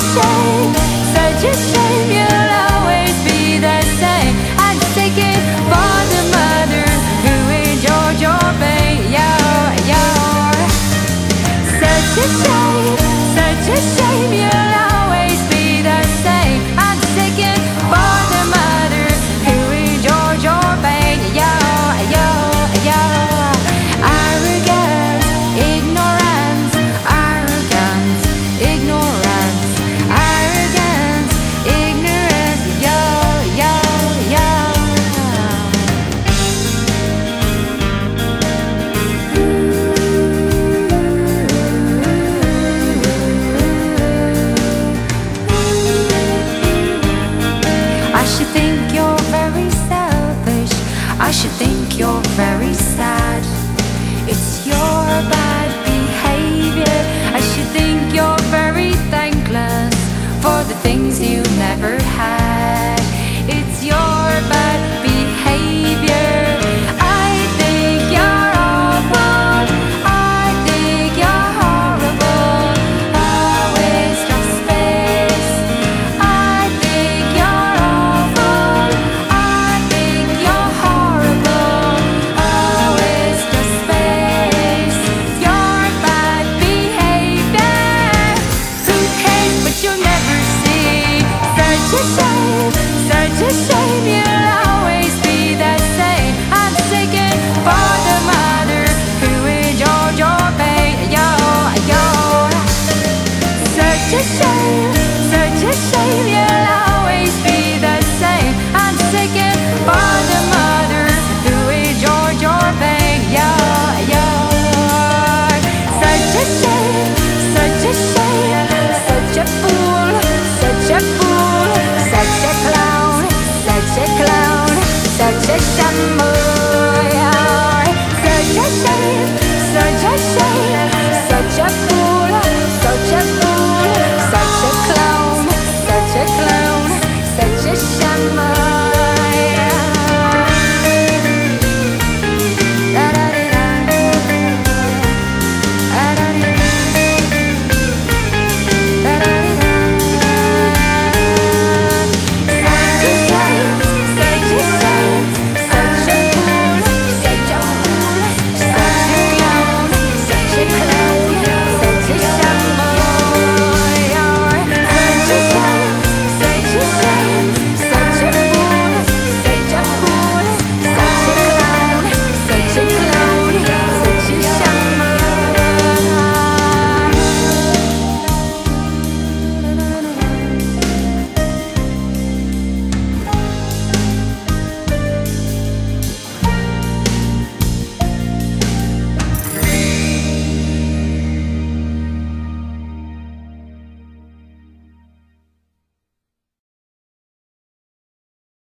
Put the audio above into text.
shame, such a shame. You'll always be the same. I'd take it for the mother who endured your pain. You're such a shame, such a shame. You'll always be the same. I'm taken for the mother who endured your pain. Arrogance, ignorance, arrogance, ignorance, arrogance, ignorance. I should think you're very selfish. I should think you're very sad. It's your bad behavior. I should think you're very thankless for the things you